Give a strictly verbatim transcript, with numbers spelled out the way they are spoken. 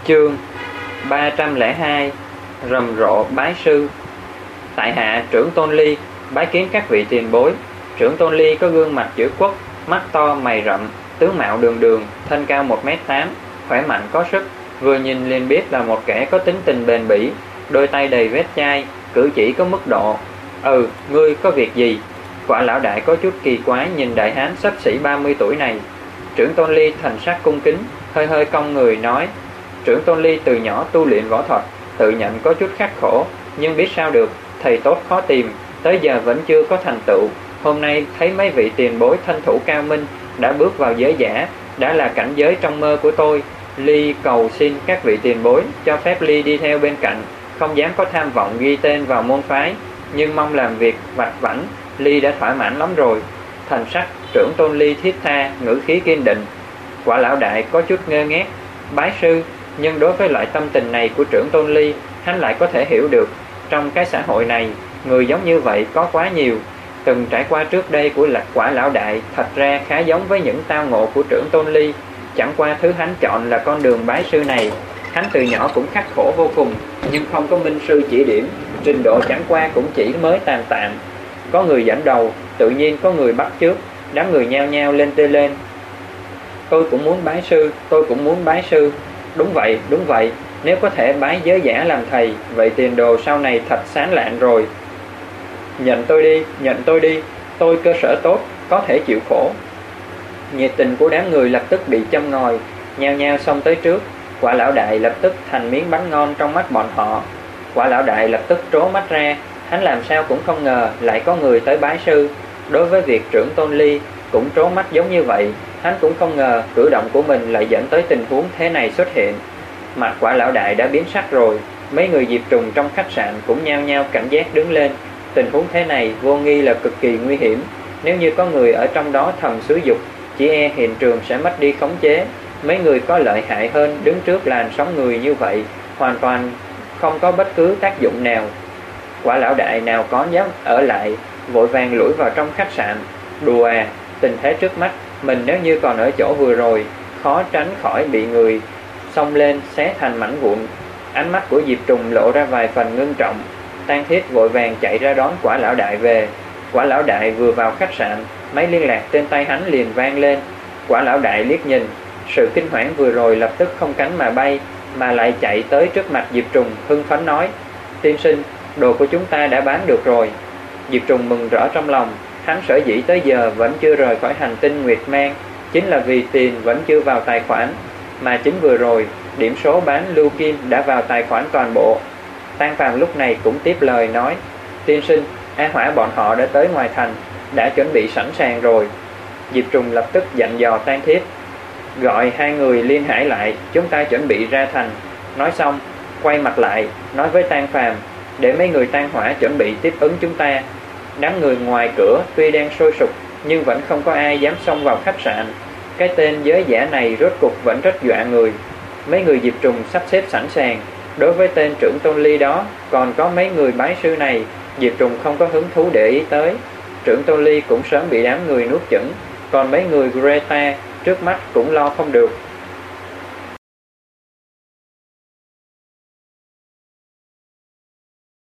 Chương ba trăm lẻ hai Rầm rộ bái sư. Tại hạ Trưởng Tôn Ly bái kiến các vị tiền bối. Trưởng Tôn Ly có gương mặt chữ quốc, mắt to mày rậm, tướng mạo đường đường, thân cao một mét tám, khỏe mạnh có sức, vừa nhìn liền biết là một kẻ có tính tình bền bỉ, đôi tay đầy vết chai, cử chỉ có mức độ. Ừ, ngươi có việc gì? Quả lão đại có chút kỳ quái nhìn đại hán xấp xỉ ba mươi tuổi này. Trưởng Tôn Ly thần sắc cung kính, hơi hơi cong người nói: Trưởng Tôn Ly từ nhỏ tu luyện võ thuật, tự nhận có chút khắc khổ, nhưng biết sao được, thầy tốt khó tìm, tới giờ vẫn chưa có thành tựu. Hôm nay thấy mấy vị tiền bối thân thủ cao minh, đã bước vào giới giả, đã là cảnh giới trong mơ của tôi. Ly cầu xin các vị tiền bối cho phép Ly đi theo bên cạnh, không dám có tham vọng ghi tên vào môn phái, nhưng mong làm việc vặt vãnh, Ly đã thỏa mãn lắm rồi. Thần sắc Trưởng Tôn Ly thiết tha, ngữ khí kiên định. Quả lão đại có chút ngơ ngác, bái sư, nhưng đối với loại tâm tình này của Trưởng Tôn Ly, hắn lại có thể hiểu được. Trong cái xã hội này, người giống như vậy có quá nhiều. Từng trải qua trước đây của lạc quả lão đại thật ra khá giống với những tao ngộ của Trưởng Tôn Ly. Chẳng qua thứ hắn chọn là con đường bái sư này. Hắn từ nhỏ cũng khắc khổ vô cùng, nhưng không có minh sư chỉ điểm, trình độ chẳng qua cũng chỉ mới tạm tạm. Có người dẫn đầu, tự nhiên có người bắt chước, đám người nhao nhao lên tê lên. Tôi cũng muốn bái sư, tôi cũng muốn bái sư. Đúng vậy, đúng vậy, nếu có thể bái giới giả làm thầy, vậy tiền đồ sau này thật sáng lạng rồi. Nhận tôi đi, nhận tôi đi, tôi cơ sở tốt, có thể chịu khổ. Nhiệt tình của đám người lập tức bị châm ngòi, nhao nhao xông tới trước. Quả lão đại lập tức thành miếng bánh ngon trong mắt bọn họ. Quả lão đại lập tức trố mắt ra, hắn làm sao cũng không ngờ lại có người tới bái sư. Đối với việc Trưởng Tôn Ly cũng trố mắt giống như vậy, hắn cũng không ngờ cử động của mình lại dẫn tới tình huống thế này xuất hiện. Mặt quả lão đại đã biến sắc rồi, mấy người Diệp Trùng trong khách sạn cũng nhao nhao cảnh giác đứng lên. Tình huống thế này vô nghi là cực kỳ nguy hiểm, nếu như có người ở trong đó thầm xúi dục, chỉ e hiện trường sẽ mất đi khống chế. Mấy người có lợi hại hơn đứng trước làn sóng người như vậy, hoàn toàn không có bất cứ tác dụng nào. Quả lão đại nào có dám ở lại, vội vàng lủi vào trong khách sạn. Đùa à, tình thế trước mắt mình nếu như còn ở chỗ vừa rồi, khó tránh khỏi bị người xông lên xé thành mảnh vụn. Ánh mắt của Diệp Trùng lộ ra vài phần ngưng trọng. Tang Thiết vội vàng chạy ra đón quả lão đại về. Quả lão đại vừa vào khách sạn, máy liên lạc trên tay hắn liền vang lên. Quả lão đại liếc nhìn, sự kinh hoảng vừa rồi lập tức không cánh mà bay, mà lại chạy tới trước mặt Diệp Trùng hưng phấn nói: Tiên sinh, đồ của chúng ta đã bán được rồi. Diệp Trùng mừng rỡ trong lòng, hắn sở dĩ tới giờ vẫn chưa rời khỏi hành tinh Nguyệt Mang, chính là vì tiền vẫn chưa vào tài khoản, mà chính vừa rồi điểm số bán lưu kim đã vào tài khoản toàn bộ. Tang Phàm lúc này cũng tiếp lời nói: Tiên sinh, A Hỏa bọn họ đã tới ngoài thành, đã chuẩn bị sẵn sàng rồi. Diệp Trùng lập tức dặn dò Tang Thiết: Gọi hai người Liên Hải lại, chúng ta chuẩn bị ra thành. Nói xong, quay mặt lại, nói với Tang Phàm: Để mấy người Tang Hỏa chuẩn bị tiếp ứng chúng ta. Đám người ngoài cửa tuy đang sôi sục, nhưng vẫn không có ai dám xông vào khách sạn. Cái tên giới giả này rốt cục vẫn rất dọa người. Mấy người Diệp Trùng sắp xếp sẵn sàng. Đối với tên Trưởng Tôn Ly đó, còn có mấy người bái sư này, Diệp Trùng không có hứng thú để ý tới. Trưởng Tôn Ly cũng sớm bị đám người nuốt chửng, còn mấy người Greta trước mắt cũng lo không được.